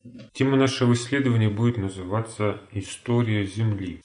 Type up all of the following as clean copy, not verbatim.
Тема нашего исследования будет называться «История Земли».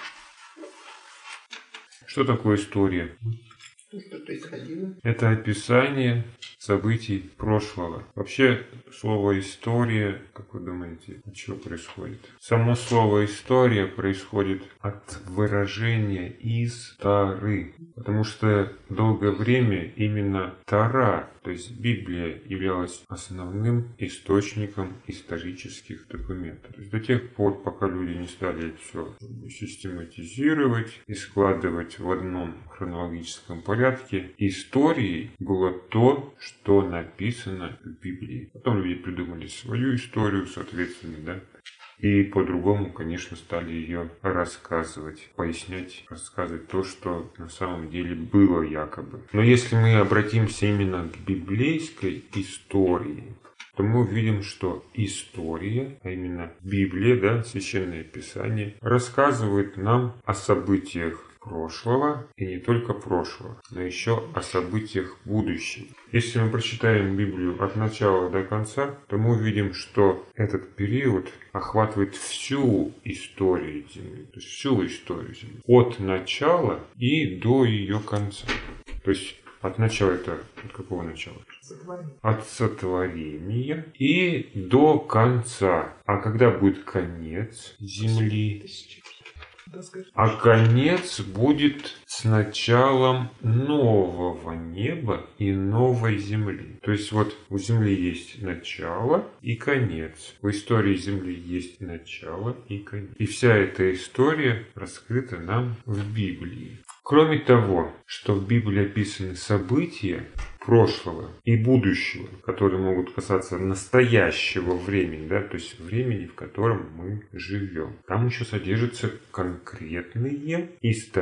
Что такое история? Что происходило? Это описание событий прошлого. Вообще, слово «история», как вы думаете, от чего происходит? Само слово «история» происходит от выражения «истары», потому что долгое время именно Тора, то есть Библия, являлась основным источником исторических документов. То есть до тех пор, пока люди не стали это все систематизировать и складывать в одном хронологическом порядке, историей было то, что написано в Библии. Потом люди придумали свою историю, соответственно, да, и по-другому, конечно, стали ее рассказывать, пояснять, рассказывать то, что на самом деле было якобы. Но если мы обратимся именно к библейской истории, то мы увидим, что история, а именно Библия, да, Священное Писание, рассказывает нам о событиях прошлого, и не только прошлого, но еще о событиях будущего. Если мы прочитаем Библию от начала до конца, то мы увидим, что этот период охватывает всю историю Земли, то есть всю историю Земли, от начала и до ее конца. То есть от начала это от какого начала? От сотворения и до конца. А когда будет конец Земли? А конец будет с началом нового неба и новой земли. То есть вот у Земли есть начало и конец. В истории Земли есть начало и конец. И вся эта история раскрыта нам в Библии. Кроме того, что в Библии описаны события прошлого и будущего, которые могут касаться настоящего времени, да, то есть времени, в котором мы живем. Там еще содержатся конкретные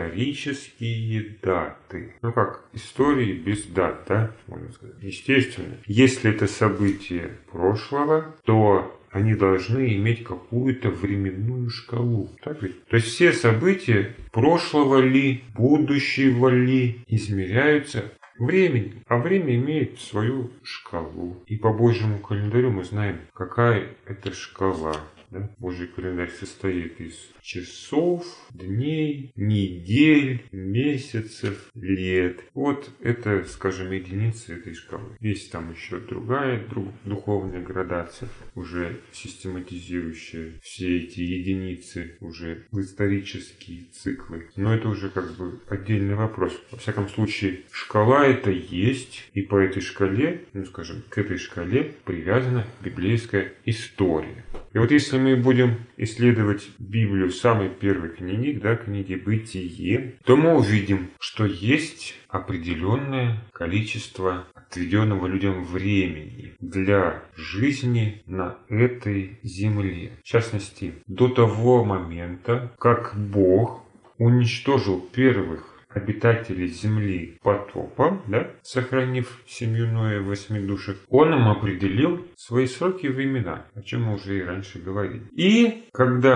исторические даты. Ну как, истории без дат, да, можно сказать. Естественно, если это события прошлого, то они должны иметь какую-то временную шкалу. Так ведь? То есть все события прошлого ли, будущего ли измеряются временем. А время имеет свою шкалу. И по Божьему календарю мы знаем, какая это шкала. Да? Божий календарь состоит из часов, дней, недель, месяцев, лет. Вот это, скажем, единицы этой шкалы. Есть там еще другая духовная градация, уже систематизирующая все эти единицы уже в исторические циклы. Но это уже как бы отдельный вопрос. Во всяком случае, шкала это есть, и по этой шкале, ну скажем, к этой шкале привязана библейская история. И вот если мы будем исследовать Библию в самой первой книге, да, книге «Бытие», то мы увидим, что есть определенное количество отведенного людям времени для жизни на этой земле. В частности, до того момента, как Бог уничтожил первых обитателей земли потопом, да, сохранив семью Ноя в 8 душах, он им определил свои сроки и времена, о чем мы уже и раньше говорили. И когда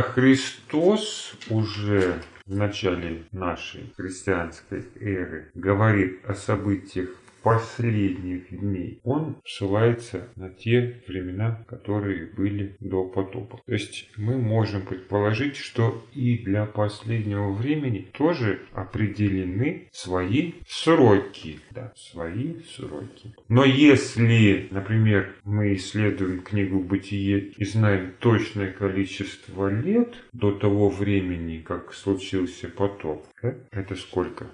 Христос уже в начале нашей христианской эры говорит о событиях последних дней, он ссылается на те времена, которые были до потопа. То есть мы можем предположить, что и для последнего времени тоже определены свои сроки. Да, свои сроки. Но если, например, мы исследуем книгу «Бытие» и знаем точное количество лет до того времени, как случился потоп, да, это сколько?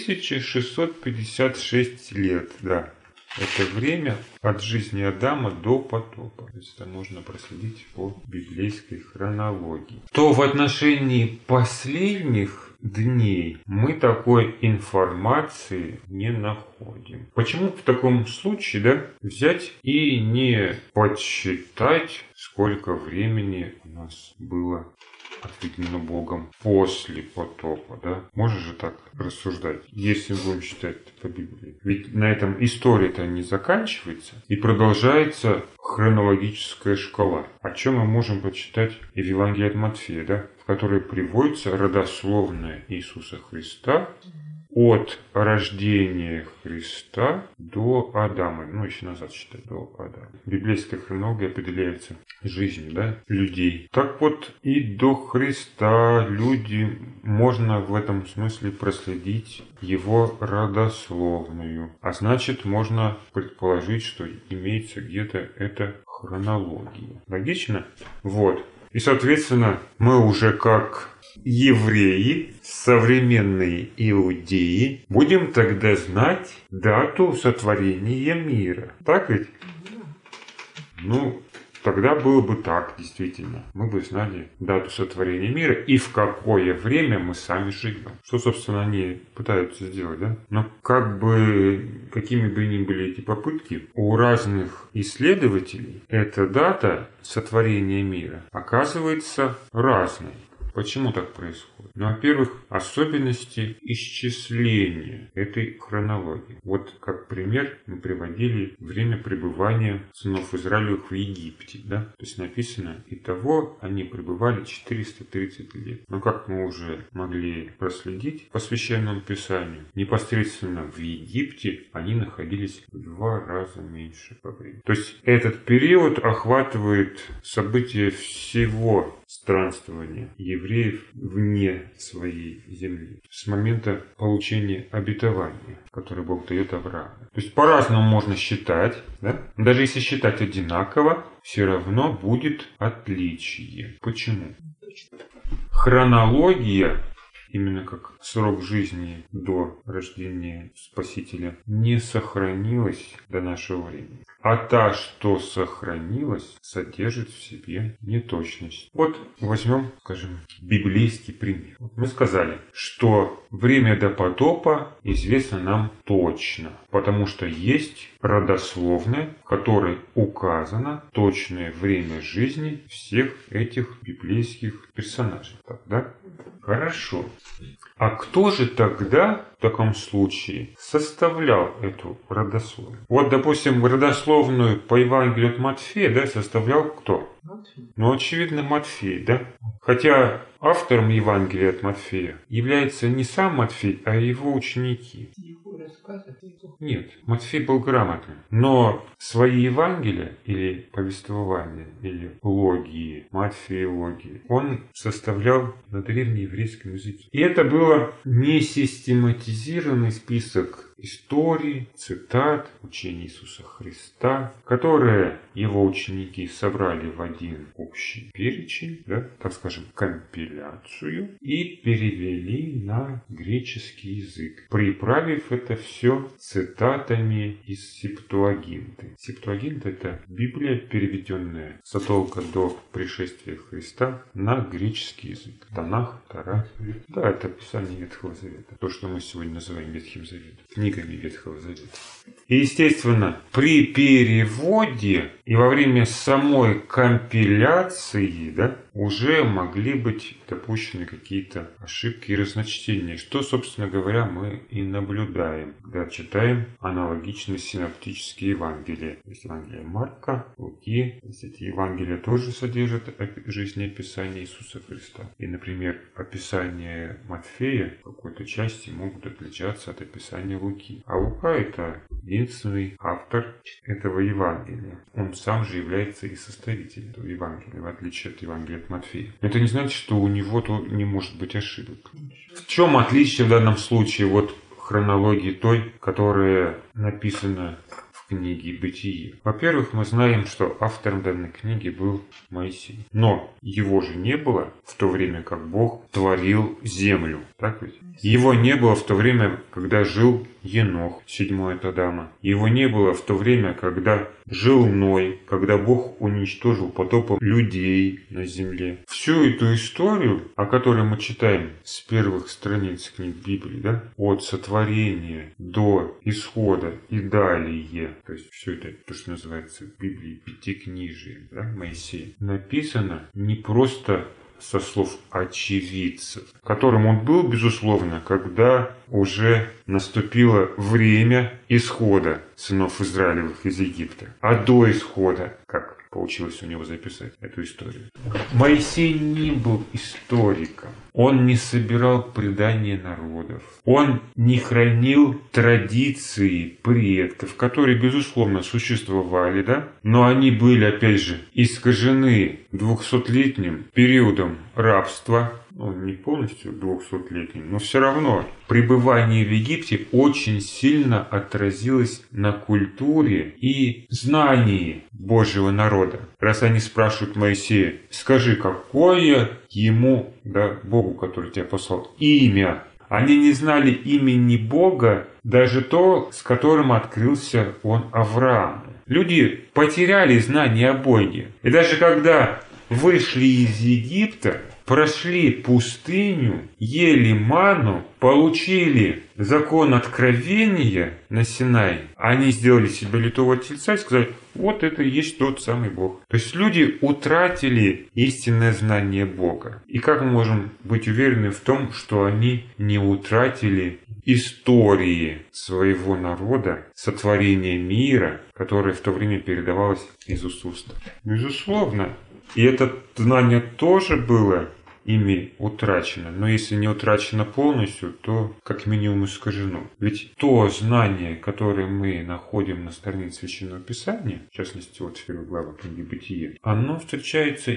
1656 лет. Да, это время от жизни Адама до потопа. То есть это можно проследить по библейской хронологии. То в отношении последних дней мы такой информации не находим. Почему в таком случае, да, взять и не подсчитать, сколько времени у нас было отведено Богом после потопа, да? Можно же так рассуждать, если будем считать по Библии. Ведь на этом история-то не заканчивается и продолжается хронологическая шкала. О чем мы можем прочитать и в Евангелии от Матфея, да? В которой приводится родословная Иисуса Христа от рождения Христа до Адама. Ну, еще назад считать, до Адама. Библейская хронология определяется жизнью, да, людей. Так вот, и до Христа люди, можно в этом смысле проследить его родословную. А значит, можно предположить, что имеется где-то эта хронология. Логично? Вот. И, соответственно, мы уже как евреи, современные иудеи, будем тогда знать дату сотворения мира. Так ведь? Ну, тогда было бы так, действительно. Мы бы знали дату сотворения мира и в какое время мы сами живем. Что, собственно, они пытаются сделать, да? Но как бы, какими бы ни были эти попытки, у разных исследователей эта дата сотворения мира оказывается разной. Почему так происходит? Ну, во-первых, особенности исчисления этой хронологии. Вот как пример мы приводили время пребывания сынов Израилевых в Египте. Да? То есть написано, итого они пребывали 430 лет. Но как мы уже могли проследить по Священному Писанию, непосредственно в Египте они находились в 2 раза меньше по времени. То есть этот период охватывает события всего странствования евреев вне своей земли, с момента получения обетования, которое Бог дает Аврааму. То есть по-разному можно считать, да? Даже если считать одинаково, все равно будет отличие. Почему? Хронология, именно как срок жизни до рождения Спасителя, не сохранилась до нашего времени. А та, что сохранилась, содержит в себе неточность. Вот возьмем, скажем, библейский пример. Мы сказали, что время до потопа известно нам точно, потому что есть родословная, в которой указано точное время жизни всех этих библейских персонажей. Так, да? Хорошо. А кто же тогда в таком случае составлял эту родословную? Вот, допустим, родословную по Евангелию от Матфея, да, составлял кто? Матфей. Ну, очевидно, Матфей, да? Хотя автором Евангелия от Матфея является не сам Матфей, а его ученики. Его рассказы. Нет, Матфей был грамотным. Но свои Евангелия или повествования, или логии, Матфеологии, он составлял на древнееврейском языке. И это было не систематизированный список историй, цитат, учений Иисуса Христа, которые его ученики собрали в один общий перечень, да, так скажем, компиляцию, и перевели на греческий язык, приправив это все цитатами из Септуагинты. Септуагинта — это Библия, переведенная задолго до пришествия Христа на греческий язык. Танах, Тора. Да, это Писание Ветхого Завета. То, что мы сегодня называем Ветхим Заветом. Книгами Ветхого Завета. И, естественно, при переводе и во время самой компиляции, да, уже могли быть допущены какие-то ошибки и разночтения, что, собственно говоря, мы и наблюдаем, когда читаем аналогичные синоптические Евангелия. Есть Евангелие Марка, Луки. Эти Евангелия тоже содержат жизнеописание Иисуса Христа. И, например, описание Матфея в какой-то части могут отличаться от описания Луки. А Лука — это единственный автор этого Евангелия. Он сам же является и составителем этого Евангелия, в отличие от Евангелия от Матфея. Это не значит, что у него не может быть ошибок. В чем отличие в данном случае от хронологии той, которая написана в книге «Бытие»? Во-первых, мы знаем, что автором данной книги был Моисей. Но его же не было в то время, как Бог творил землю. Так ведь? Его не было в то время, когда жил Енох, 7-й от Адама. Его не было в то время, когда жил Ной, когда Бог уничтожил потопом людей на земле. Всю эту историю, о которой мы читаем с первых страниц книг Библии, да, от сотворения до исхода и далее, то есть все это, то, что называется в Библии пятикнижием, да, Моисея, написано не просто со слов очевидцев, которым он был, безусловно, когда уже наступило время исхода сынов Израилевых из Египта. А до исхода, как получилось у него записать эту историю, Моисей не был историком. Он не собирал предания народов. Он не хранил традиции предков, которые, безусловно, существовали, да? Но они были, опять же, искажены 200-летним периодом рабства. Ну, не полностью 200-летним, но все равно пребывание в Египте очень сильно отразилось на культуре и знании Божьего народа. Раз они спрашивают Моисея, скажи, какое ему, да, Богу, который тебя послал, имя? Они не знали имени Бога, даже то, с которым открылся он Аврааму. Люди потеряли знание о Боге. И даже когда вышли из Египта, прошли пустыню, ели ману, получили закон откровения на Синай, они сделали себе литого тельца и сказали, вот это и есть тот самый Бог. То есть люди утратили истинное знание Бога. И как мы можем быть уверены в том, что они не утратили истории своего народа, сотворения мира, которое в то время передавалось из уст в уста? Безусловно. И это знание тоже было ими утрачено. Но если не утрачено полностью, то как минимум искажено. Ведь то знание, которое мы находим на странице Священного Писания, в частности, вот в первой главе книги Бытие, оно встречается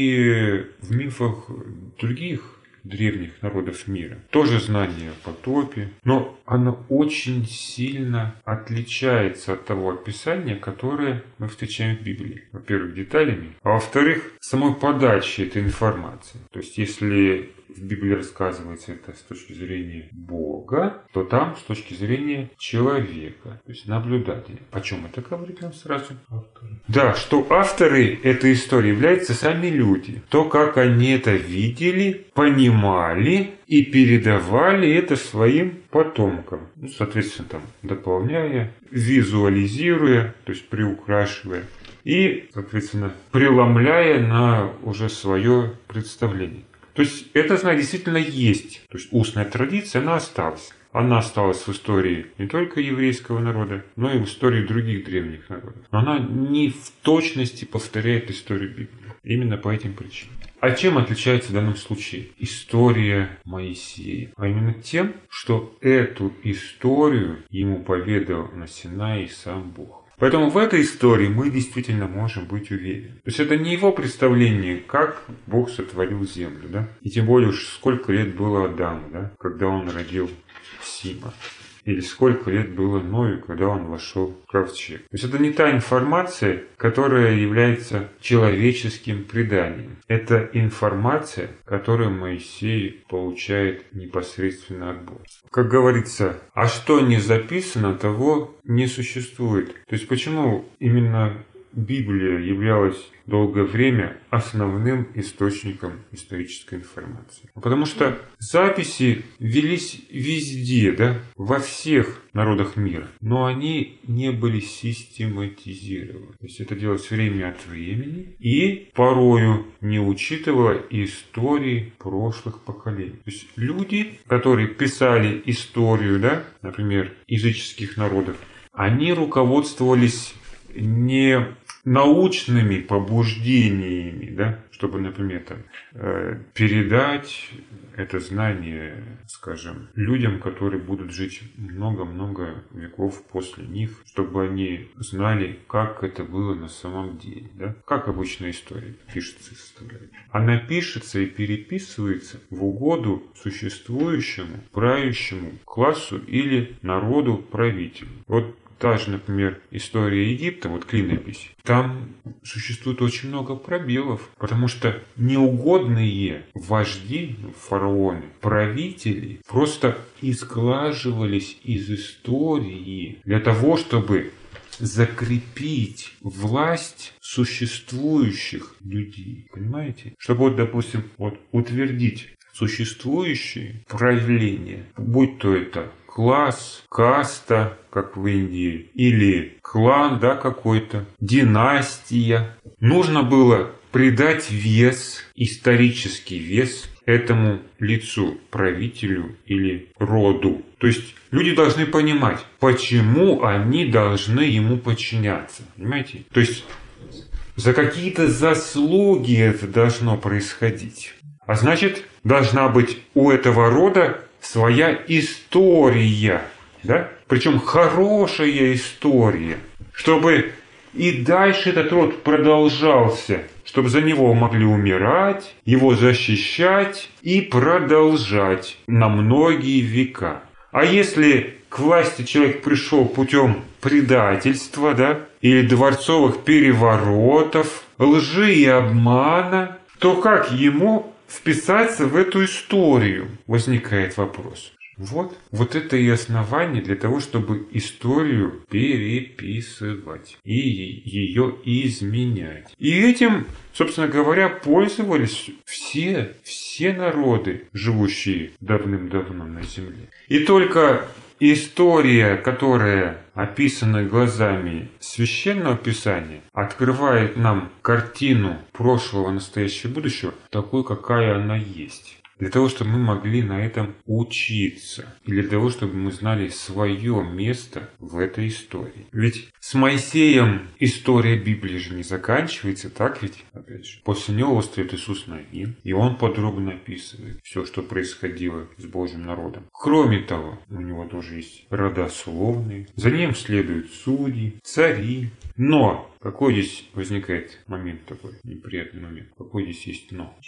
и в мифах других древних народов мира. Тоже знание о потопе, но оно очень сильно отличается от того описания, которое мы встречаем в Библии. Во-первых, деталями, а во-вторых, самой подачей этой информации. То есть, если в Библии рассказывается это с точки зрения Бога, то там с точки зрения человека, то есть наблюдателя. О чем это говорит нам сразу? Авторы. Да, что авторы этой истории являются сами люди. То, как они это видели, понимали и передавали это своим потомкам. Ну, соответственно, там, дополняя, визуализируя, то есть приукрашивая. И, соответственно, преломляя на уже свое представление. То есть это знание действительно есть. То есть устная традиция, она осталась. Она осталась в истории не только еврейского народа, но и в истории других древних народов. Но она не в точности повторяет историю Библии. Именно по этим причинам. А чем отличается в данном случае история Моисея? А именно тем, что эту историю ему поведал на Синае сам Бог. Поэтому в этой истории мы действительно можем быть уверены. То есть это не его представление, как Бог сотворил землю, да? И тем более уж сколько лет было Адаму, да, когда он родил Сима. Или сколько лет было Ною, когда он вошел в ковчег. То есть это не та информация, которая является человеческим преданием. Это информация, которую Моисей получает непосредственно от Бога. Как говорится, а что не записано, того не существует. То есть почему именно Библия являлась долгое время основным источником исторической информации? Потому что записи велись везде, да, во всех народах мира, но они не были систематизированы. То есть это делалось время от времени и порою не учитывало истории прошлых поколений. То есть люди, которые писали историю, да, например, языческих народов, они руководствовались не научными побуждениями, да, чтобы, например, там, передать это знание, скажем, людям, которые будут жить много-много веков после них, чтобы они знали, как это было на самом деле. Да? Как обычная история пишется и составляется. Она пишется и переписывается в угоду существующему, правящему классу или народу правителю. Вот та же, например, история Египта, вот клинопись, там существует очень много пробелов, потому что неугодные вожди, фараоны, правители просто изглаживались из истории для того, чтобы закрепить власть существующих людей. Понимаете? Чтобы, вот, допустим, вот, утвердить существующие правления, будь то это класс, каста, как в Индии, или клан, да, какой-то, династия. Нужно было придать вес, исторический вес этому лицу, правителю или роду. То есть люди должны понимать, почему они должны ему подчиняться. Понимаете? То есть за какие-то заслуги это должно происходить. А значит, должна быть у этого рода своя история, да? Причем хорошая история, чтобы и дальше этот род продолжался, чтобы за него могли умирать, его защищать и продолжать на многие века. А если к власти человек пришел путем предательства, да, или дворцовых переворотов, лжи и обмана, то как ему вписаться в эту историю? Возникает вопрос. Вот это и основание для того, чтобы историю переписывать и ее изменять. И этим, собственно говоря, пользовались все народы, живущие давным-давно на Земле. И только история, которая описана глазами Священного Писания, открывает нам картину прошлого, настоящего и будущего такой, какая она есть. Для того, чтобы мы могли на этом учиться. И для того, чтобы мы знали свое место в этой истории. Ведь с Моисеем история Библии же не заканчивается, так ведь? Опять же. После него восстает Иисус Навин. И он подробно описывает все, что происходило с Божьим народом. Кроме того, у него тоже есть родословные. За ним следуют судьи, цари. Но какой здесь возникает момент такой, неприятный момент? Какой здесь есть но?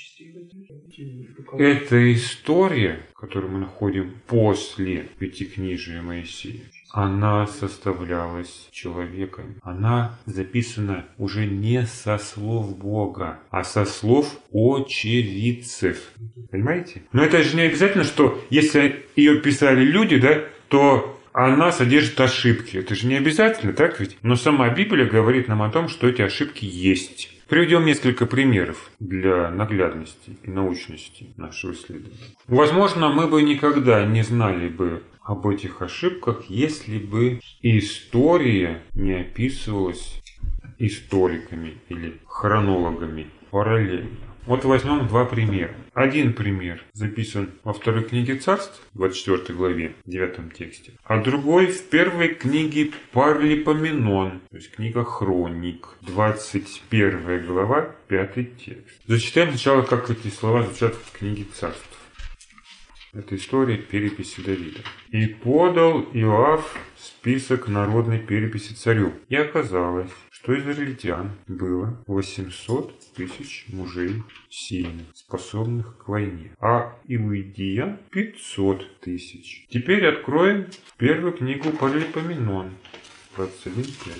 Эта история, которую мы находим после Пятикнижия Моисея, она составлялась человеком. Она записана уже не со слов Бога, а со слов очевидцев. Понимаете? Но это же не обязательно, что если ее писали люди, да, то она содержит ошибки. Это же не обязательно, так ведь? Но сама Библия говорит нам о том, что эти ошибки есть. Приведем несколько примеров для наглядности и научности нашего исследования. Возможно, мы бы никогда не знали бы об этих ошибках, если бы история не описывалась историками или хронологами параллельно. Вот возьмем два примера. Один пример записан во второй книге Царств, 24 главе, 9 тексте, а другой в первой книге Паралипоменон, то есть книга Хроник, 21 глава, 5 текст. Зачитаем сначала, как эти слова звучат в книге Царств. Это история переписи Давида. «И подал Иоав список народной переписи царю. И оказалось, что израильтян было 800 тысяч мужей сильных, способных к войне, а иудеян 500 тысяч». Теперь откроем первую книгу Паралипоменон, 21:5.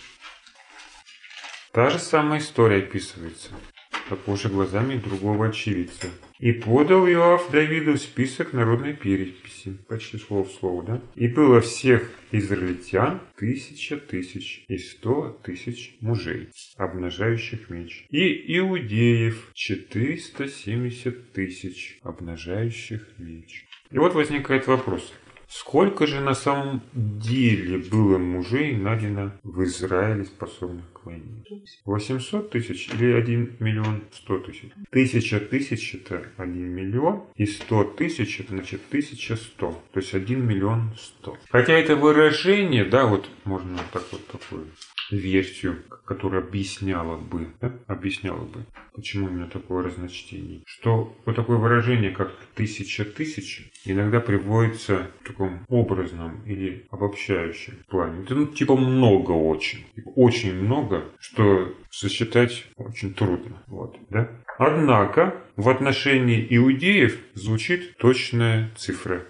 Та же самая история описывается, только уже глазами другого очевидца. «И подал Иоав Давиду список народной переписи». Почти слово в слово, да? «И было всех израильтян 1000 тысяч и 100 тысяч мужей, обнажающих меч, и иудеев 470 тысяч, обнажающих меч». И вот возникает вопрос. Сколько же на самом деле было мужей найдено в Израиле, способных к войне? 800 тысяч или 1 миллион 100 тысяч? 1000 тысяч это 1 миллион, и 100 тысяч это значит 1100, то есть 1 миллион 100. Хотя это выражение, да, вот можно так вот такую версию, которая объясняла бы, почему именно такое разночтение. Что вот такое выражение, как 1000 тысяч, иногда приводится в таком образном или обобщающем плане. Это типа много очень. Очень много, что сосчитать очень трудно. Вот, да? Однако в отношении иудеев звучит точная цифра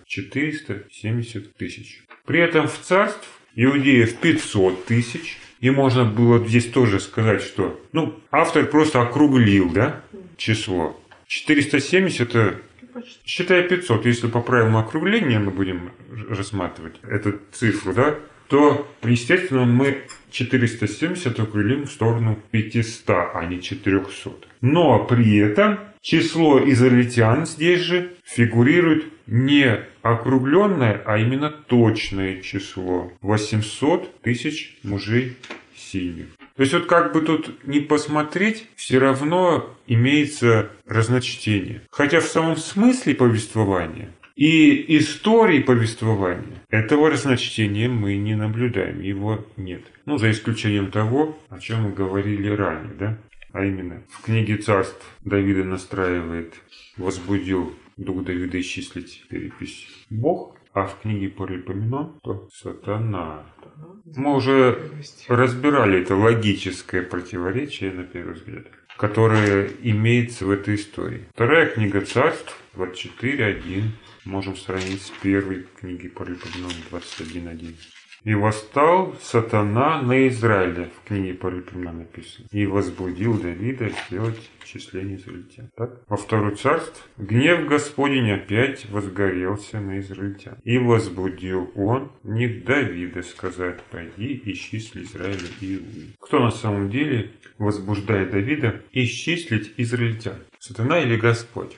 470 тысяч. При этом в царств иудеев 500 тысяч. И можно было здесь тоже сказать, что автор просто округлил, да, число. 470 это, считай 500, если по правилам округления мы будем рассматривать эту цифру, да, то, естественно, мы 470 округлим в сторону 500, а не 400. Но при этом число израильтян здесь же фигурирует не округленное, а именно точное число. 800 тысяч мужей сильных. То есть вот как бы тут ни посмотреть, все равно имеется разночтение. Хотя в самом смысле повествования и истории повествования этого разночтения мы не наблюдаем, его нет. За исключением того, о чем мы говорили ранее, да? А именно, в книге Царств Давида настраивает, возбудил дух Давида исчислить перепись Бог, а в книге Паралипоменон то сатана. Мы уже разбирали это логическое противоречие, на первый взгляд, которое имеется в этой истории. Вторая книга Царств 24:1. Можем сравнить с первой книгой Паралипоменон 21:1. «И восстал сатана на Израиля», в книге Паралипоменон написано, «и возбудил Давида сделать исчисление израильтян». Так? Во второй Царств «Гнев Господень опять возгорелся на израильтян, и возбудил он не Давида сказать: пойди исчисли Израиля и Иуду». Кто на самом деле возбуждает Давида исчислить израильтян? Сатана или Господь?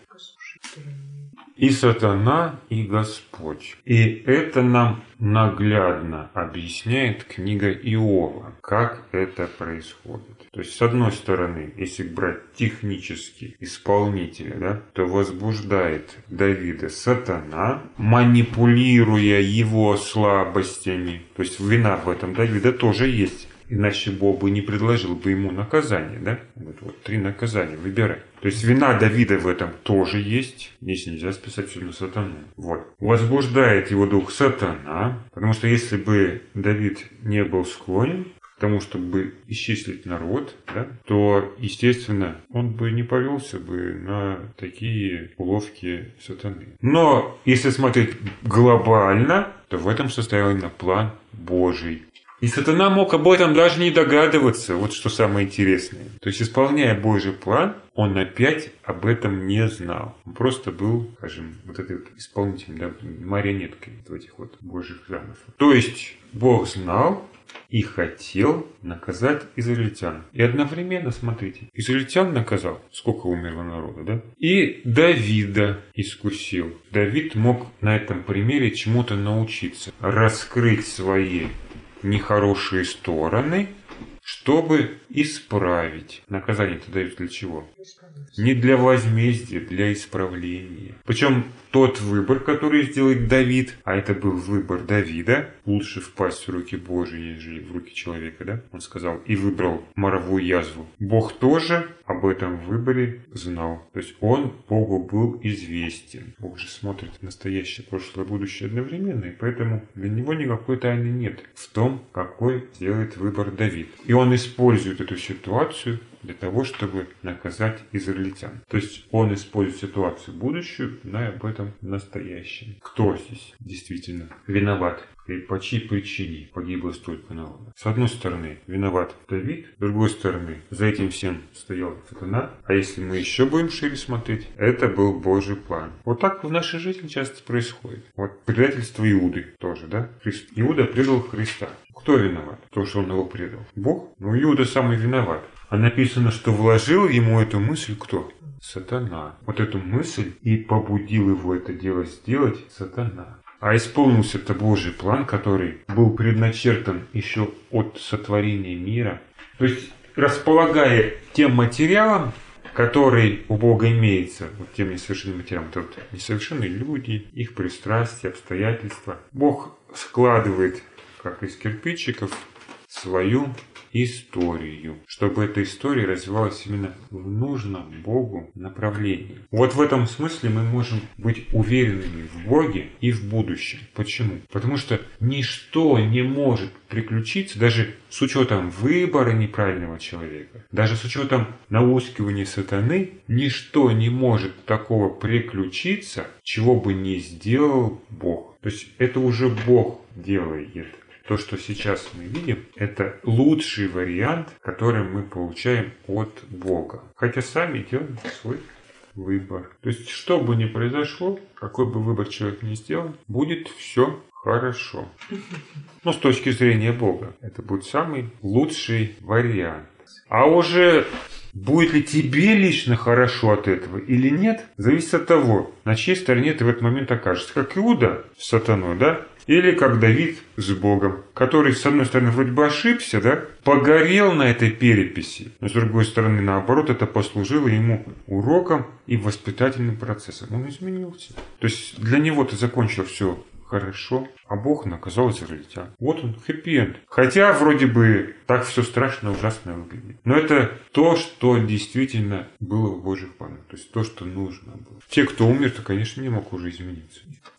И сатана, и Господь. И это нам наглядно объясняет книга Иова, как это происходит. То есть, с одной стороны, если брать технически исполнителя, да, то возбуждает Давида сатана, манипулируя его слабостями. То есть, вина в этом Давида тоже есть. Иначе Бог бы не предложил бы ему наказание, да? Вот 3 наказания, выбирай. То есть вина Давида в этом тоже есть. Здесь нельзя списать все на сатану. Вот. Возбуждает его дух сатана, потому что если бы Давид не был склонен к тому, чтобы исчислить народ, да, то, естественно, он бы не повелся бы на такие уловки сатаны. Но если смотреть глобально, то в этом состоял именно план Божий. И сатана мог об этом даже не догадываться, вот что самое интересное. То есть, исполняя Божий план, он опять об этом не знал. Он просто был, скажем, вот этой вот исполнителем, да, марионеткой в этих вот Божьих замыслах. То есть, Бог знал и хотел наказать израильтян. И одновременно, смотрите, израильтян наказал, сколько умерло народа, да? И Давида искусил. Давид мог на этом примере чему-то научиться, раскрыть свои нехорошие стороны, чтобы исправить. Наказание-то дают для чего? Не для возмездия, для исправления. Причем тот выбор, который сделает Давид, а это был выбор Давида, лучше впасть в руки Божьи, нежели в руки человека, да? Он сказал, и выбрал моровую язву. Бог тоже об этом выборе знал. То есть он Богу был известен. Бог же смотрит настоящее, прошлое, будущее одновременно, и поэтому для него никакой тайны нет в том, какой сделает выбор Давид. И он использует эту ситуацию для того, чтобы наказать израильтян. То есть он использует ситуацию будущую, зная об этом настоящем. Кто здесь действительно виноват? И по чьей причине погибло столько народа? С одной стороны, виноват Давид, с другой стороны, за этим всем стоял сатана. А если мы еще будем шире смотреть, это был Божий план. Вот так в нашей жизни часто происходит. Вот предательство Иуды тоже, да? Иуда предал Христа. Кто виноват? То, что он его предал. Бог? Ну, Иуда самый виноват. А написано, что вложил ему эту мысль кто? Сатана. Вот эту мысль и побудил его это дело сделать сатана. А исполнился это Божий план, который был предначертан еще от сотворения мира. То есть, располагая тем материалом, который у Бога имеется, вот тем несовершенным материалом, это вот несовершенные люди, их пристрастия, обстоятельства, Бог складывает, как из кирпичиков, свою историю, чтобы эта история развивалась именно в нужном Богу направлении. Вот в этом смысле мы можем быть уверенными в Боге и в будущем. Почему? Потому что ничто не может приключиться, даже с учетом выбора неправильного человека, даже с учетом наускивания сатаны, ничто не может такого приключиться, чего бы не сделал Бог. То есть это уже Бог делает. То, что сейчас мы видим, это лучший вариант, который мы получаем от Бога. Хотя сами делаем свой выбор. То есть, что бы ни произошло, какой бы выбор человек ни сделал, будет все хорошо. Но с точки зрения Бога, это будет самый лучший вариант. А уже будет ли тебе лично хорошо от этого или нет, зависит от того, на чьей стороне ты в этот момент окажешься. Как Иуда с сатаной, да? Или как Давид с Богом, который, с одной стороны, вроде бы ошибся, да, погорел на этой переписи, но с другой стороны, наоборот, это послужило ему уроком и воспитательным процессом. Он изменился. То есть для него-то закончил все хорошо, а Бог наказал израильтян. Вот он, хэппи-энд. Хотя вроде бы так все страшно, ужасно выглядит. Но это то, что действительно было в Божьих планах. То есть то, что нужно было. Те, кто умер, то, конечно, не мог уже измениться.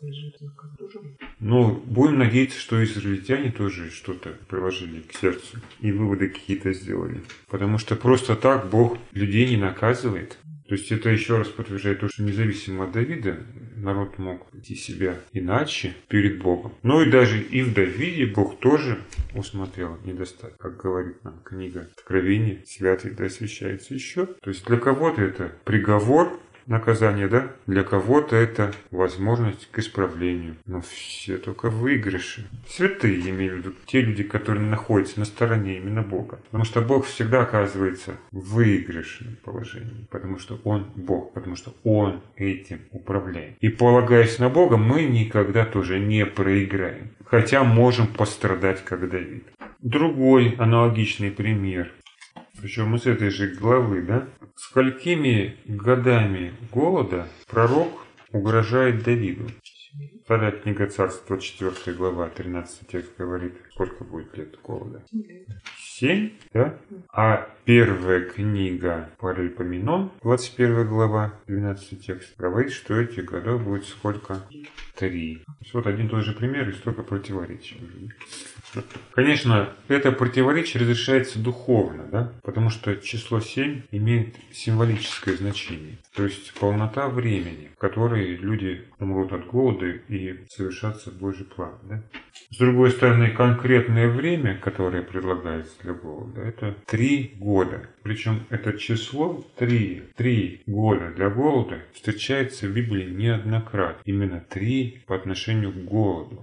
Но будем надеяться, что израильтяне тоже что-то приложили к сердцу и выводы какие-то сделали. Потому что просто так Бог людей не наказывает. То есть это еще раз подтверждает то, что независимо от Давида народ мог вести себя иначе перед Богом. Но и даже и в Давиде Бог тоже усмотрел недостаток. Как говорит нам книга Откровения, святый да освящается еще. То есть для кого-то это приговор, наказание, да? Для кого-то это возможность к исправлению. Но все только выигрыши. Святые, имею в виду, те люди, которые находятся на стороне именно Бога. Потому что Бог всегда оказывается в выигрышном положении. Потому что Он Бог. Потому что Он этим управляет. И полагаясь на Бога, мы никогда тоже не проиграем. Хотя можем пострадать, как Давид. Другой аналогичный пример. Причем из этой же главы, да? Сколькими годами голода пророк угрожает Давиду? Вторая книга Царства, 4 глава, 13 текст говорит, сколько будет лет голода? 7, да? А первая книга Паралипоменон, 21 глава, 12 текст, говорит, что этих годов будет сколько? 3. Вот один и тот же пример и столько противоречий. Конечно, это противоречие разрешается духовно, да? Потому что число 7 имеет символическое значение. То есть полнота времени, в которой люди умрут от голода и совершатся Божий план. Да? С другой стороны, конкретное время, которое предлагается для голода, это 3 года. Причем это число 3 года для голода встречается в Библии неоднократно. Именно 3 по отношению к голоду.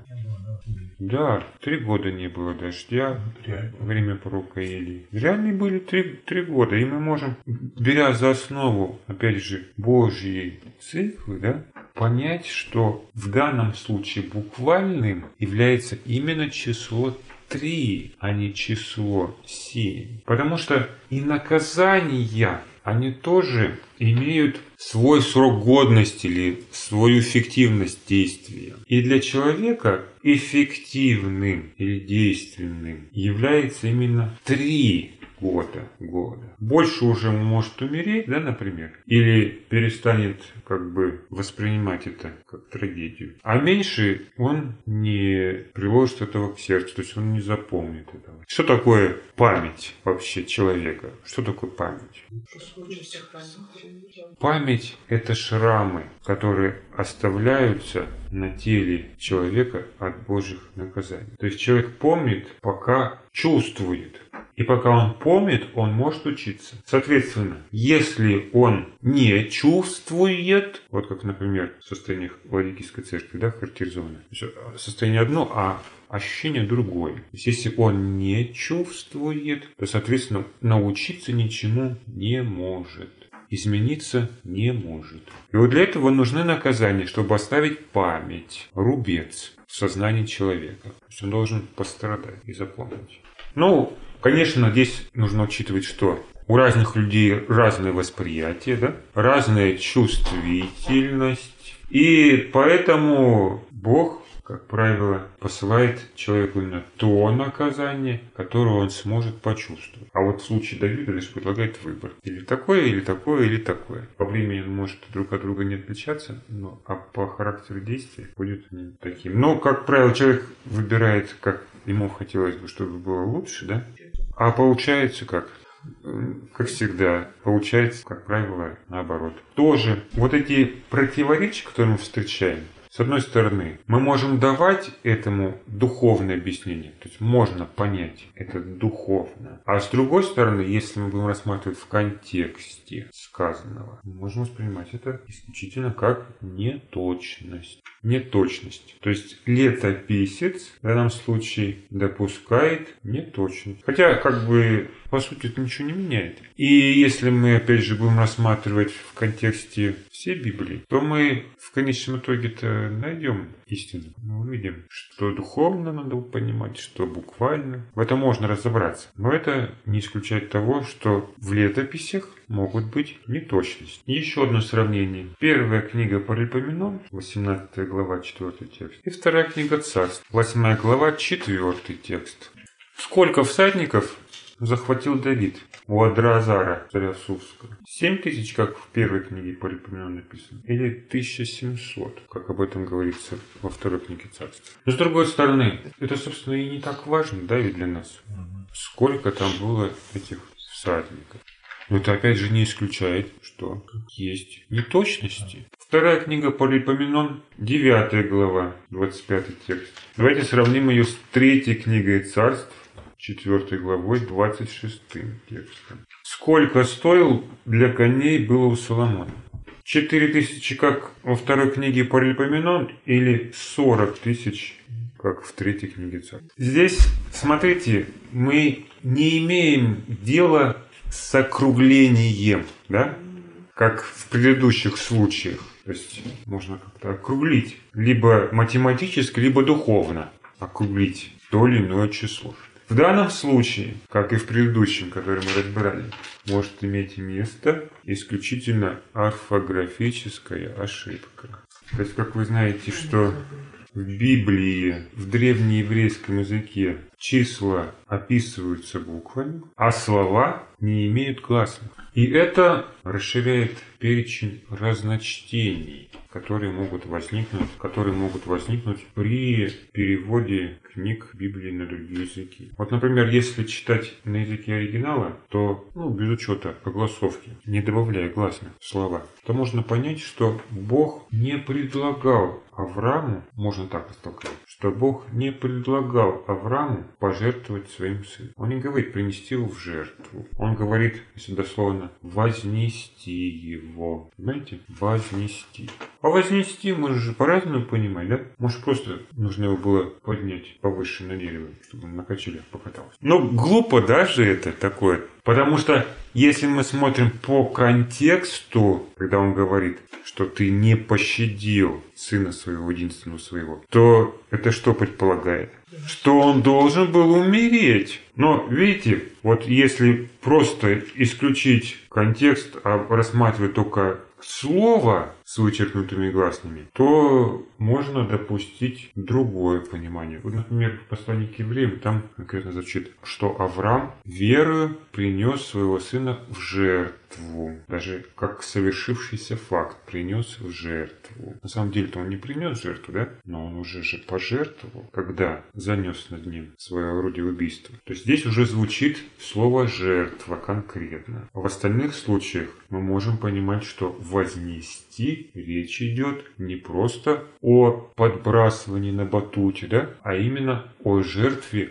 Да, 3 года не было дождя, время пророка Илии. Реальные были 3 года, и мы можем, беря за основу, опять же, Божьи циклы, да, понять, что в данном случае буквальным является именно число 3, а не число 7. Потому что и наказания, они тоже имеют свой срок годности или свою эффективность действия. И для человека эффективным или действенным является именно 3 года. Больше уже он может умереть, да, например, или перестанет как бы воспринимать это как трагедию. А меньше он не приложит этого к сердцу, то есть он не запомнит этого. Что такое память вообще человека? Что такое память? Память – это шрамы, которые оставляются на теле человека от Божьих наказаний. То есть человек помнит, пока чувствует. И пока он помнит, он может учиться. Соответственно, если он не чувствует, вот как, например, в состояниях Ладикийской церкви, да, характеризовано, состояние одно, а ощущение другое. То есть, если он не чувствует, то, соответственно, научиться ничему не может. Измениться не может. И вот для этого нужны наказания, чтобы оставить память, рубец в сознании человека. То есть он должен пострадать и запомнить. Ну, конечно, здесь нужно учитывать, что у разных людей разное восприятие, да? Разная чувствительность. И поэтому Бог, как правило, посылает человеку именно то наказание, которое он сможет почувствовать. А вот в случае Давида лишь предлагает выбор. Или такое, или такое, или такое. По времени он может друг от друга не отличаться, но а по характеру действия будет не таким. Но, как правило, человек выбирает, как ему хотелось бы, чтобы было лучше, да? А получается как? Как всегда, получается, как правило, наоборот. Тоже вот эти противоречия, которые мы встречаем, с одной стороны, мы можем давать этому духовное объяснение, то есть можно понять это духовно. А с другой стороны, если мы будем рассматривать в контексте сказанного, мы можем воспринимать это исключительно как неточность. Неточность. То есть летописец в данном случае допускает неточность. Хотя как бы по сути, это ничего не меняет. И если мы, опять же, будем рассматривать в контексте всей Библии, то мы в конечном итоге-то найдем истину. Мы увидим, что духовно надо понимать, что буквально. В этом можно разобраться. Но это не исключает того, что в летописях могут быть неточности. Еще одно сравнение. Первая книга Паралипоменон, 18 глава, 4 текст. И вторая книга Царств, 8 глава, 4 текст. Сколько всадников захватил Давид у Адраазара, царя Сувского? 7000, как в первой книге Паралипоменон написано, или 1700, как об этом говорится во второй книге Царств. Но с другой стороны, это, собственно, и не так важно, да, ведь для нас. Сколько там было этих всадников. Но это опять же не исключает, что есть неточности. Вторая книга Паралипоменон, 9 глава, 25 текст. Давайте сравним ее с третьей книгой Царств, 4 главой, 26 текстом. Сколько стоил для коней было у Соломона? 4000, как во второй книге Паралипоменон, или 40 тысяч, как в третьей книге Царств? Здесь, смотрите, мы не имеем дела с округлением, да? Как в предыдущих случаях. То есть можно как-то округлить. Либо математически, либо духовно округлить то или иное число. В данном случае, как и в предыдущем, который мы разбирали, может иметь место исключительно орфографическая ошибка. То есть, как вы знаете, что в Библии, в древнееврейском языке числа описываются буквами, а слова не имеют гласных. И это расширяет перечень разночтений, которые могут возникнуть при переводе книг Библии на другие языки. Вот, например, если читать на языке оригинала, то, без учета огласовки, не добавляя гласных слова, то можно понять, что Бог не предлагал Аврааму, можно так истолковать, что Бог не предлагал Аврааму пожертвовать своим сыном. Он не говорит принести его в жертву. Он говорит, если дословно, вознести его. Понимаете? Вознести. А вознести можно же по-разному понимать, да? Может, просто нужно его было поднять повыше на дерево, чтобы он на качелях покатался. Но глупо даже это такое. Потому что если мы смотрим по контексту, когда он говорит, что ты не пощадил сына своего, единственного своего, то это что предполагает? Что он должен был умереть. Но видите, вот если просто исключить контекст, а рассматривать только слово с вычеркнутыми гласными, то можно допустить другое понимание. Вот, например, в послании к евреям там конкретно звучит, что Авраам верою принес своего сына в жертву. Даже как совершившийся факт принес в жертву. На самом деле-то он не принес в жертву, да? Но он уже же пожертвовал, когда занес над ним свое орудие убийства. То есть здесь уже звучит слово «жертва» конкретно. В остальных случаях мы можем понимать, что вознести речь идет не просто о подбрасывании на батуте, да, а именно о жертве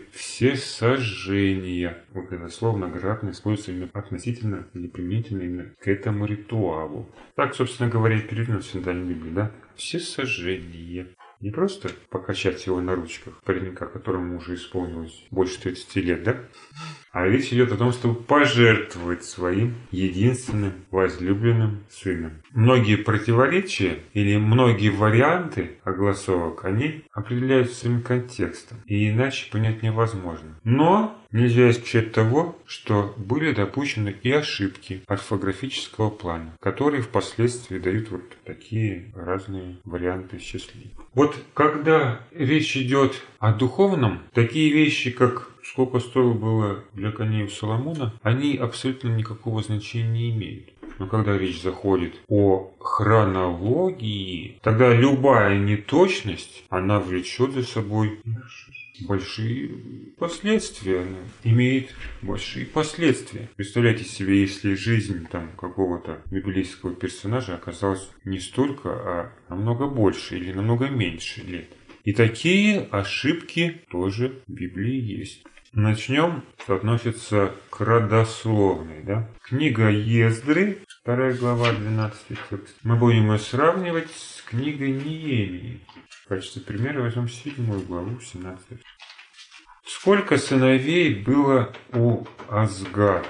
всесожжения. Вот это слово многократно используется именно относительно или применительно именно к этому ритуалу. Так, собственно говоря, и переведено в Синодальной Библии, да? Всесожжение. Не просто покачать его на ручках паренька, которому уже исполнилось больше 30 лет, да? А речь идет о том, чтобы пожертвовать своим единственным возлюбленным сыном. Многие противоречия или многие варианты огласовок, они определяются своим контекстом. И иначе понять невозможно. Но нельзя исключать того, что были допущены и ошибки орфографического плана, которые впоследствии дают вот такие разные варианты счастливых. Вот когда речь идет о духовном, такие вещи, как сколько стоило было для коней у Соломона, они абсолютно никакого значения не имеют. Но когда речь заходит о хронологии, тогда любая неточность, она влечет за собой большие последствия. Она имеет большие последствия. Представляете себе, если жизнь какого-то библейского персонажа оказалась не столько, а намного больше или намного меньше лет. И такие ошибки тоже в Библии есть. Начнем, что относится к родословной. Да? Книга Ездры, 2 глава, 12 текст. Мы будем ее сравнивать с книгой Неемии. В качестве примера возьмем 7 главу, 17 текст. Сколько сыновей было у Азгада?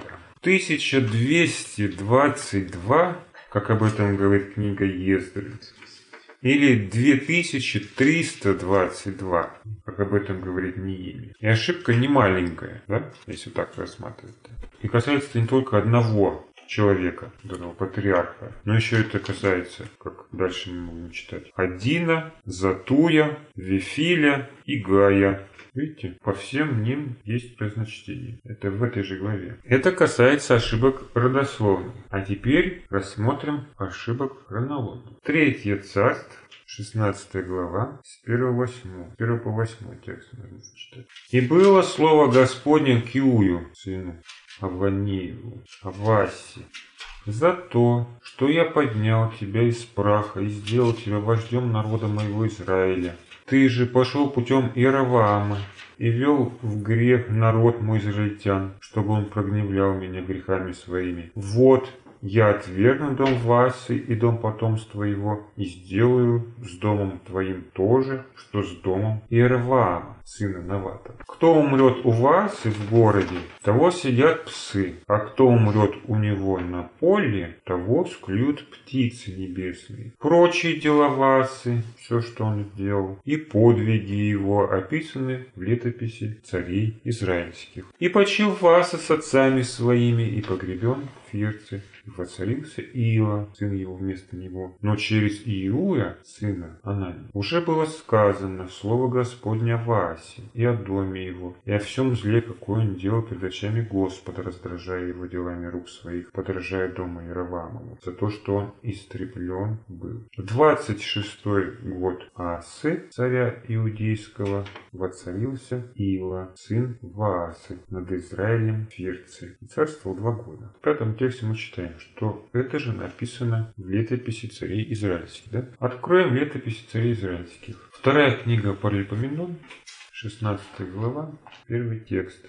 1222, как об этом говорит книга Ездры, или 2322, как об этом говорит Неемия. И ошибка не маленькая, да, если так рассматривать. И касается не только одного человека, этого патриарха, но еще это касается, как дальше мы можем читать, Адина, Затуя, Вифиля и Гая. Видите, по всем ним есть разночтение. Это в этой же главе. Это касается ошибок родословных. А теперь рассмотрим ошибок хронологии. Третье царство, 16 глава, с 1 по 8 текст можно читать. «И было слово Господне к Иую, сыну Аванееву, Авасе, за то, что я поднял тебя из праха и сделал тебя вождем народа моего Израиля. Ты же пошел путем Иеровоама и вел в грех народ мой израильтян, чтобы он прогневлял меня грехами своими. Вот я отвергну дом Ваасы и дом потомства его, и сделаю с домом твоим то же, что с домом Иеровоама, сына Навата. Кто умрет у Ваасы в городе, того съедят псы, а кто умрет у него на поле, того склюют птицы небесные. Прочие дела Ваасы, все, что он сделал, и подвиги его описаны в летописи царей израильских. И почил Вааса с отцами своими, и погребен в Фирце. И воцарился Иила, сын его вместо него. Но через Иуя, сына Анани, уже было сказано слово Господне о Ваасе и о доме его, и о всем зле, какое он делал пред очами Господа, раздражая его делами рук своих, подражая дому Иеровоамову, за то, что он истреблен был. В 26-й год Аасы, царя Иудейского, воцарился Иила, сын Ваасы, над Израилем в Фирце, и царствовал 2 года. В 5 тексте мы читаем, что это же написано в летописи царей израильских. Да? Откроем летописи царей израильских. Вторая книга Паралипоменон, 16 глава, 1 текст.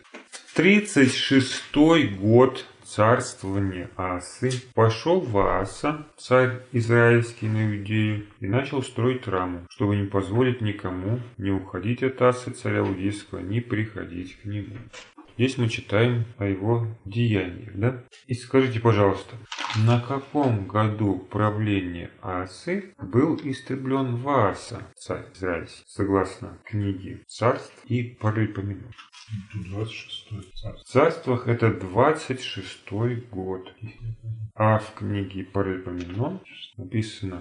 36-й год царствования Асы пошел Вааса, царь израильский, на Иудею, и начал строить Раму, чтобы не позволить никому не уходить от Асы, царя Иудейского, не приходить к нему. Здесь мы читаем о его деяниях, да? И скажите, пожалуйста, на каком году правления Асы был истреблен Вааса, царь израильский, согласно книге Царств и Паралипоменон? 26-й царство. В царствах это 26-й год. А в книге Паралипоменон написано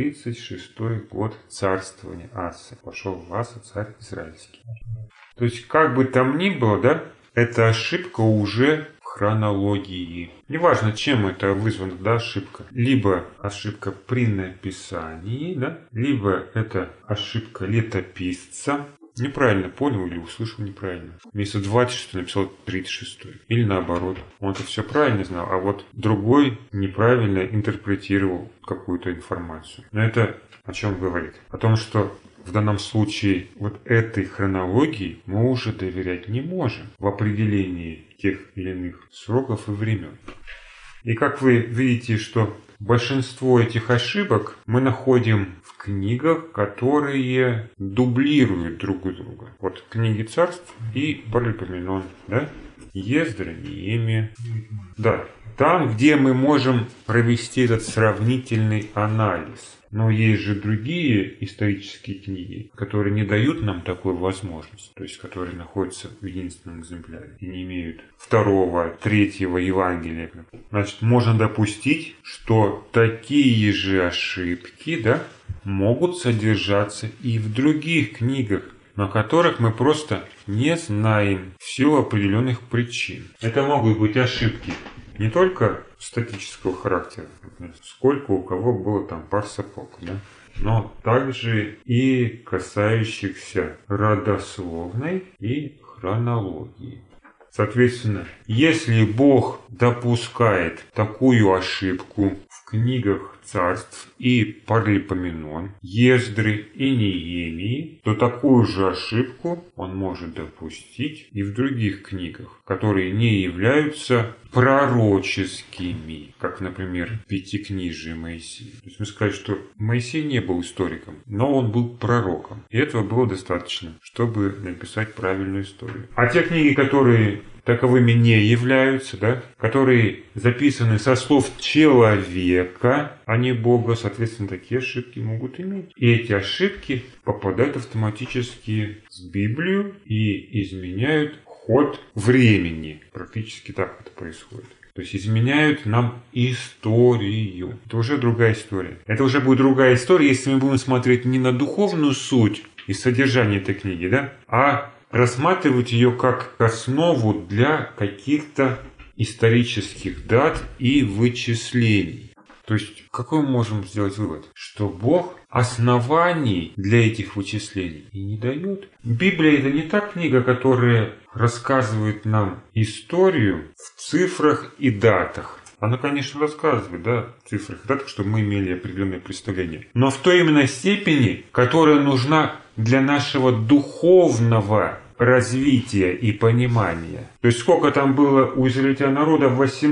36-й год царствования Асы. Пошел Вааса, царь израильский. То есть, как бы там ни было, да, это ошибка уже в хронологии. Неважно, чем это вызвано, да, ошибка. Либо ошибка при написании, да, либо это ошибка летописца. Неправильно понял или услышал неправильно. Вместо 26 написал 36. Или наоборот. Он это все правильно знал, а вот другой неправильно интерпретировал какую-то информацию. Но это о чем говорит? О том, что в данном случае вот этой хронологии мы уже доверять не можем в определении тех или иных сроков и времен. И как вы видите, что большинство этих ошибок мы находим в книгах, которые дублируют друг друга. Вот книги Царств и Паралипоменон, да? Ездра, Неемия. Да, там, где мы можем провести этот сравнительный анализ. Но есть же другие исторические книги, которые не дают нам такой возможности, то есть которые находятся в единственном экземпляре и не имеют второго, третьего Евангелия. Значит, можно допустить, что такие же ошибки, да, могут содержаться и в других книгах, на которых мы просто не знаем в силу определенных причин. Это могут быть ошибки не только статического характера, сколько у кого было там пар сапог, да? Но также и касающихся родословной и хронологии. Соответственно, если Бог допускает такую ошибку в книгах Царств и Паралипоменон, Ездры и Неемии, то такую же ошибку он может допустить и в других книгах, которые не являются пророческими, как, например, Пятикнижие Моисея. То есть мы сказали, что Моисей не был историком, но он был пророком. И этого было достаточно, чтобы написать правильную историю. А те книги, которые таковыми не являются, да, которые записаны со слов человека, а не Бога, соответственно, такие ошибки могут иметь. И эти ошибки попадают автоматически в Библию и изменяют ход времени. Практически так это происходит. То есть изменяют нам историю. Это уже другая история. Это уже будет другая история, если мы будем смотреть не на духовную суть и содержание этой книги, да, а рассматривать ее как основу для каких-то исторических дат и вычислений. То есть, какой мы можем сделать вывод? Что Бог оснований для этих вычислений и не дает. Библия — это не та книга, которая рассказывает нам историю в цифрах и датах. Она, конечно, рассказывает, да, в цифрах и датах, чтобы мы имели определенное представление. Но в той именно степени, которая нужна для нашего духовного развития и понимания. То есть сколько там было у израильтян народа?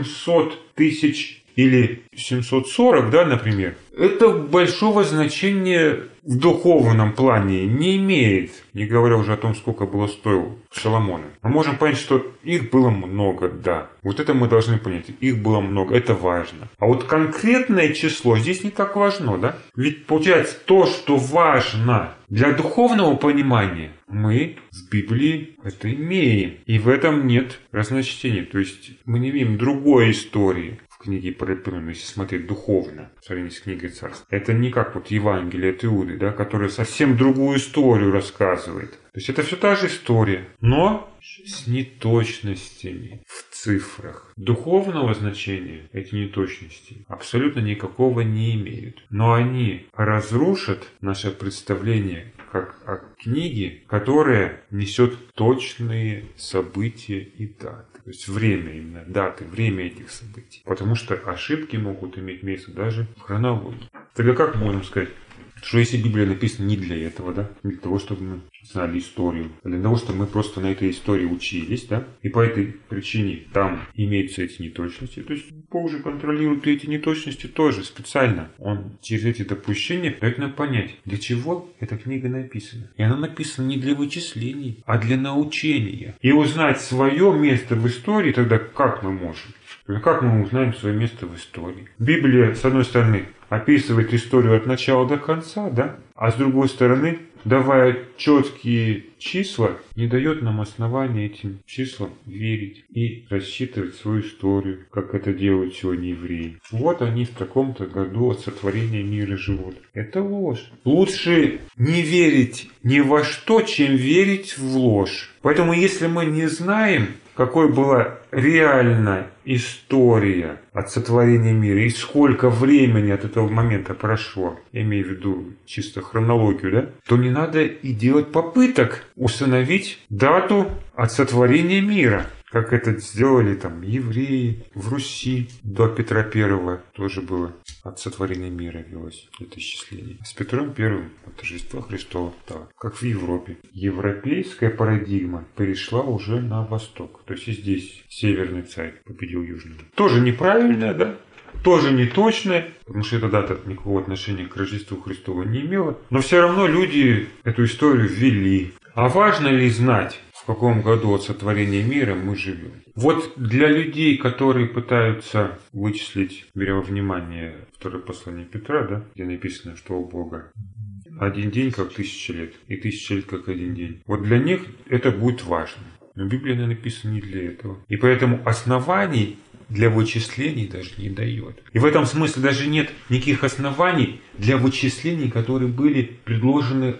800 тысяч или 740, да, например. Это большого значения в духовном плане не имеет. Не говоря уже о том, сколько было стоил Соломона. Мы можем понять, что их было много, да. Вот это мы должны понять. Их было много, это важно. А вот конкретное число здесь не так важно, да? Ведь получается то, что важно для духовного понимания, мы в Библии это имеем. И в этом нет разночтений. То есть мы не видим другой истории в книге про Иуду, если смотреть духовно, в сравнении с книгой Царств. Это не как вот Евангелие от Иуды, да, которое совсем другую историю рассказывает. То есть это все та же история, но с неточностями в цифрах. Духовного значения эти неточности абсолютно никакого не имеют. Но они разрушат наше представление как о книге, которая несет точные события и даты. То есть время именно, даты, время этих событий. Потому что ошибки могут иметь место даже в хронологии. Тогда как можем сказать, что если Библия написана не для этого, да, не для того, чтобы мы знали историю, а для того, чтобы мы просто на этой истории учились, да, и по этой причине там имеются эти неточности, то есть Бог же контролирует эти неточности тоже специально. Он через эти допущения дает нам понять, для чего эта книга написана. И она написана не для вычислений, а для научения. И узнать свое место в истории тогда как мы можем? Как мы узнаем свое место в истории? Библия, с одной стороны, описывает историю от начала до конца, да? А с другой стороны, давая четкие числа, не дает нам основания этим числам верить и рассчитывать свою историю, как это делают сегодня евреи. Вот они в таком-то году от сотворения мира живут. Это ложь. Лучше не верить ни во что, чем верить в ложь. Поэтому если мы не знаем, какой была реальная история от сотворения мира и сколько времени от этого момента прошло, я имею в виду чисто хронологию, да, то не надо и делать попыток установить дату от сотворения мира, как это сделали там евреи в Руси до Петра Первого. Тоже было от сотворения мира велось это исчисление. С Петром Первым от Рождества Христова, так, как в Европе. Европейская парадигма перешла уже на восток. То есть и здесь северный царь победил южного. Тоже неправильная, да? Тоже неточная, потому что эта дата никакого отношения к Рождеству Христову не имела. Но все равно люди эту историю ввели. А важно ли знать, в каком году от сотворения мира мы живем? Вот для людей, которые пытаются вычислить, беря во внимание второе послание Петра, да, где написано, что у Бога один день как 1000 лет, и 1000 лет как один день. Вот для них это будет важно. Но Библия написана не для этого. И поэтому оснований для вычислений даже не дает. И в этом смысле даже нет никаких оснований для вычислений, которые были предложены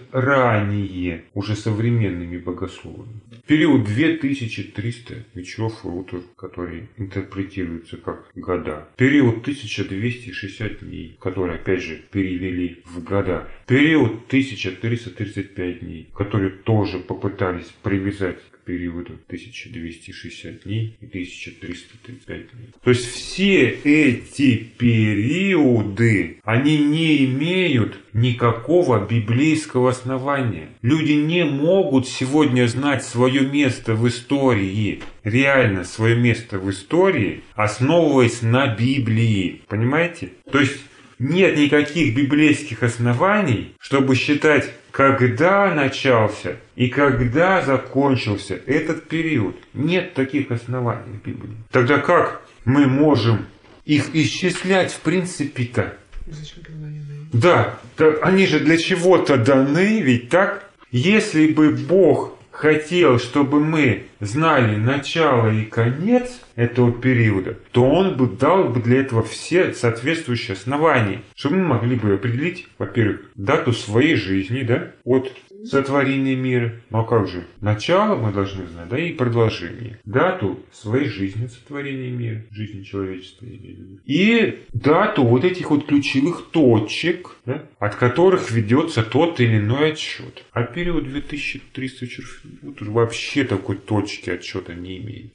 ранее, уже современными богословами. Период 2300 вечеров и утр, которые интерпретируются как года. Период 1260 дней, которые опять же перевели в года. Период 1335 дней, которые тоже попытались привязать к периоду 1260 дней и 1335 дней. То есть все эти периоды, они не имеют никакого библейского основания. Люди не могут сегодня знать свое место в истории, реально свое место в истории, основываясь на Библии. Понимаете? То есть нет никаких библейских оснований, чтобы считать, когда начался и когда закончился этот период. Нет таких оснований в Библии. Тогда как мы можем их исчислять в принципе-то? Да, они же для чего-то даны, ведь так? Если бы Бог хотел, чтобы мы знали начало и конец этого периода, то Он бы дал бы для этого все соответствующие основания, чтобы мы могли бы определить, во-первых, дату своей жизни, да, от сотворения мира. Ну а как же? Начало мы должны знать, да, и продолжение. Дату своей жизни от сотворения мира, жизни человечества, и дату вот этих вот ключевых точек, да, от которых ведется тот или иной отсчет. А период 2300 вот вообще такой точки отсчета не имеет.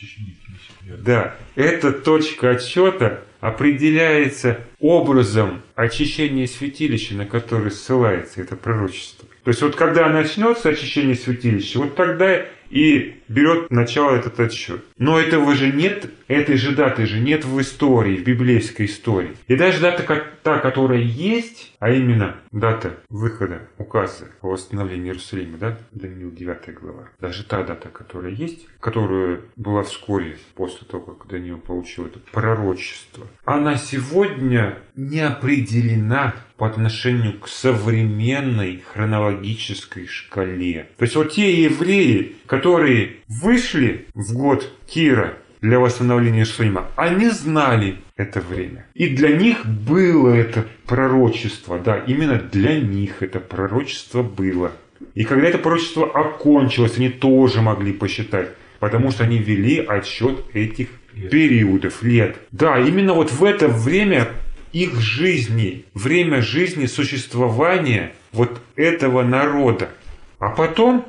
Да, эта точка отсчета определяется образом очищения святилища, на который ссылается это пророчество. То есть вот когда начнется очищение святилища, вот тогда и берет начало этот отсчет. Но этого же нет, этой же даты же нет в истории, в библейской истории. И даже дата, та, которая есть, а именно дата выхода указа о восстановлении Иерусалима, да, Даниил 9 глава, даже та дата, которая есть, которая была вскоре после того, как Даниил получил это пророчество, она сегодня не определена по отношению к современной хронологической шкале. То есть вот те евреи, которые вышли в год Кира для восстановления Иерусалима, они знали это время. И для них было это пророчество. Да, именно для них это пророчество было. И когда это пророчество окончилось, они тоже могли посчитать, потому что они вели отсчет этих периодов, лет. Да, именно вот в это время их жизни, время жизни существования вот этого народа. А потом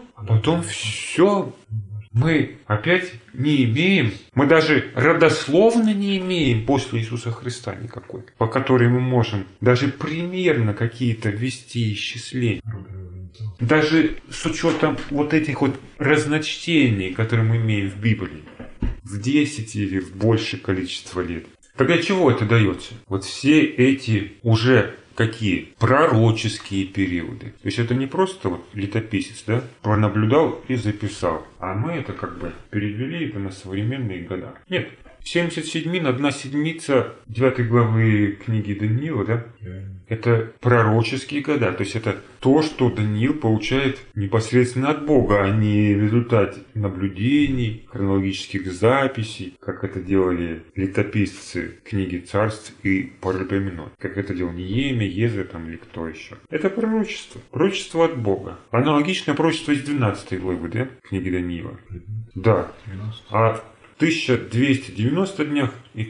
все, мы опять не имеем, мы даже родословно не имеем после Иисуса Христа никакой, по которой мы можем даже примерно какие-то ввести исчисления. Даже с учетом вот этих вот разночтений, которые мы имеем в Библии, в 10 или в большее количество лет. Тогда чего это дается? Вот все эти уже какие? Пророческие периоды. То есть это не просто вот летописец, да, пронаблюдал и записал, а мы это как бы перевели это на современные года. Нет. 77 1 седмица 9 главы книги Даниила, да? Это пророческие года. То есть это то, что Даниил получает непосредственно от Бога, а не в результате наблюдений, хронологических записей, как это делали летописцы книги Царств и Паралипоменон. Как это делал Неемия, Езра там или кто еще. Это пророчество. Пророчество от Бога. Аналогичное пророчество из 12 главы, да? Книги Даниила. Да. А 1290 днях и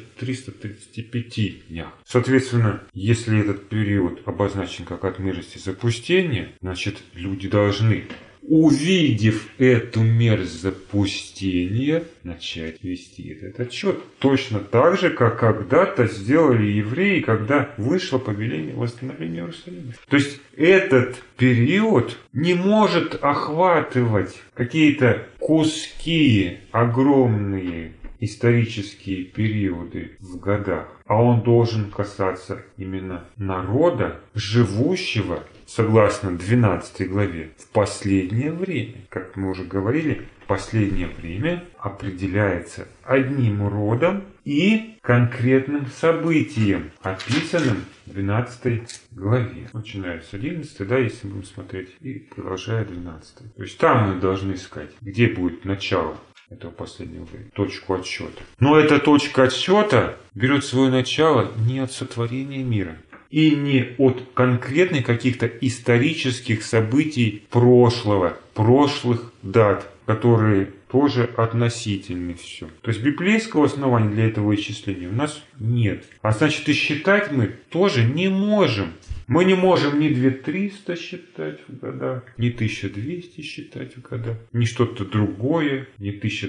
1335 днях. Соответственно, если этот период обозначен как от мерзости запустения, значит, люди должны, увидев эту мерзость запустения, начать вести этот отчет. Точно так же, как когда-то сделали евреи, когда вышло повеление восстановления Иерусалима. То есть этот период не может охватывать какие-то куски, огромные исторические периоды в годах, а он должен касаться именно народа, живущего, согласно 12 главе, в последнее время. Как мы уже говорили, последнее время определяется одним родом и конкретным событием, описанным в 12 главе. Начиная с 11, да, если будем смотреть, и продолжая 12. То есть там мы должны искать, где будет начало этого последнего времени, точку отсчета. Но эта точка отсчета берет свое начало не от сотворения мира и не от конкретных каких-то исторических событий прошлого, прошлых дат, которые тоже относительны все. То есть библейского основания для этого исчисления у нас нет. А значит, и считать мы тоже не можем Мы не можем ни 2300 считать в годах, ни 1200 считать в годах, ни что-то другое, ни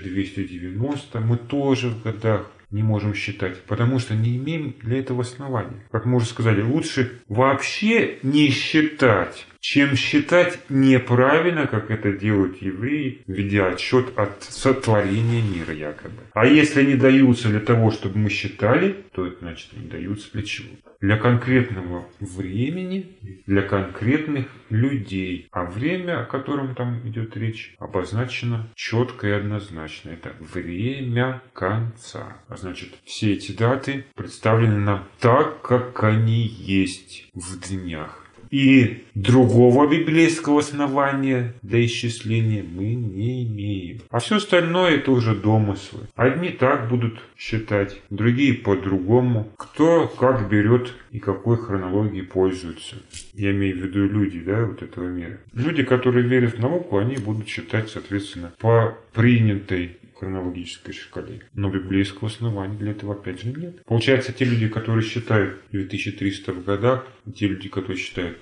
1290. Мы тоже в годах не можем считать, потому что не имеем для этого основания. Как мы уже сказали, лучше вообще не считать, чем считать неправильно, как это делают евреи, ведя отсчет от сотворения мира якобы. А если они даются для того, чтобы мы считали, то это значит они даются для чего? Для конкретного времени, для конкретных людей. А время, о котором там идет речь, обозначено четко и однозначно. Это время конца. А значит, все эти даты представлены нам так, как они есть в днях. И другого библейского основания для исчисления мы не имеем. А все остальное это уже домыслы. Одни так будут считать, другие по-другому. Кто как берет и какой хронологией пользуется. Я имею в виду люди, вот этого мира. Люди, которые верят в науку, они будут считать, соответственно, по принятой хронологической шкале. Но библейского основания для этого опять же нет. Получается, те люди, которые считают 2300 в годах, те люди, которые считают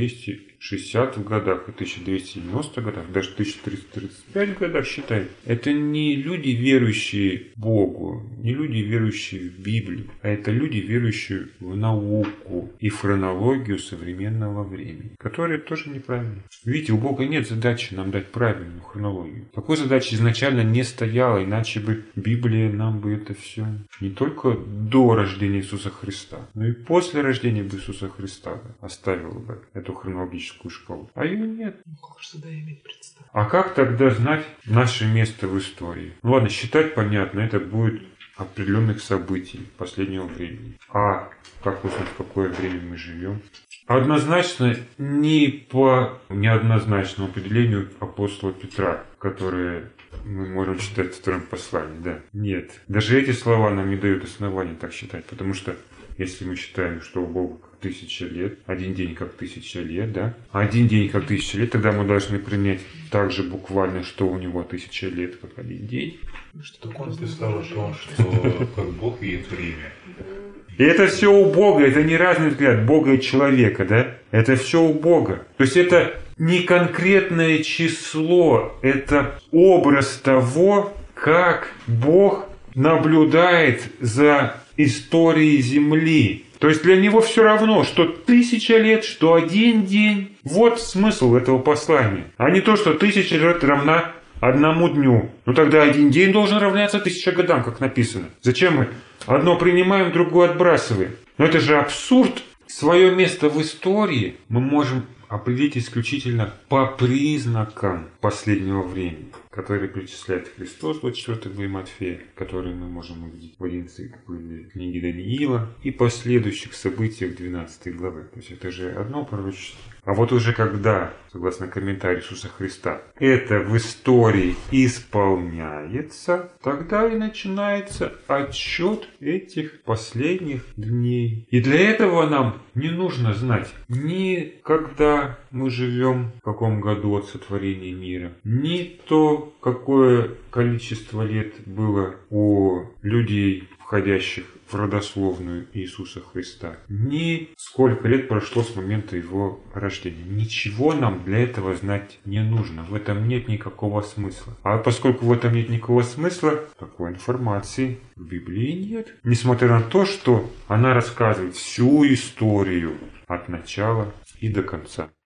1260 в годах и 1290 в годах, даже 1335 в годах считают, это не люди, верующие Богу, не люди, верующие в Библию, а это люди, верующие в науку и в хронологию современного времени, которые тоже неправильны. Видите, у Бога нет задачи нам дать правильную хронологию. Такой задачи изначально не стояло, иначе бы Библия нам бы это все не только до рождения Иисуса Христа, но и после рождения Иисуса Христа оставила бы эту хронологическую шкалу. А ее нет. Как же тогда иметь представу? А как тогда знать наше место в истории? Ну ладно, считать понятно, это будет определенных событий последнего времени. А как узнать, в какое время мы живем? Однозначно не по неоднозначному определению апостола Петра, которое мы можем читать в втором послании. Да. Нет. Даже эти слова нам не дают основания так считать, потому что если мы считаем, что у Бога как 1000 лет, один день как 1000 лет, да? Один день как 1000 лет, тогда мы должны принять также буквально, что у него 1000 лет как один день. Так он писал о том, что как Бог видит время. И это все у Бога, это не разный взгляд Бога и человека, да? Это все у Бога. То есть это не конкретное число, это образ того, как Бог наблюдает за историей Земли. То есть для него все равно, что 1000 лет, что один день. Вот смысл этого послания. А не то, что 1000 лет равна одному дню. Ну тогда один день должен равняться 1000 годам, как написано. Зачем мы одно принимаем, другое отбрасываем? Но это же абсурд. Свое место в истории мы можем определить исключительно по признакам последнего времени, которые причисляет Христос в 24 главе Матфея, которые мы можем увидеть в 11 главе книги Даниила и последующих событиях 12 главы. То есть это же одно пророчество. А вот уже когда, согласно комментарию Иисуса Христа, это в истории исполняется, тогда и начинается отсчет этих последних дней. И для этого нам не нужно знать ни когда мы живем, в каком году от сотворения мира, ни то, какое количество лет было у людей, входящих в родословную Иисуса Христа, ни сколько лет прошло с момента его рождения. Ничего нам для этого знать не нужно. В этом нет никакого смысла. А поскольку в этом нет никакого смысла, такой информации в Библии нет. Несмотря на то, что она рассказывает всю историю от начала и до конца.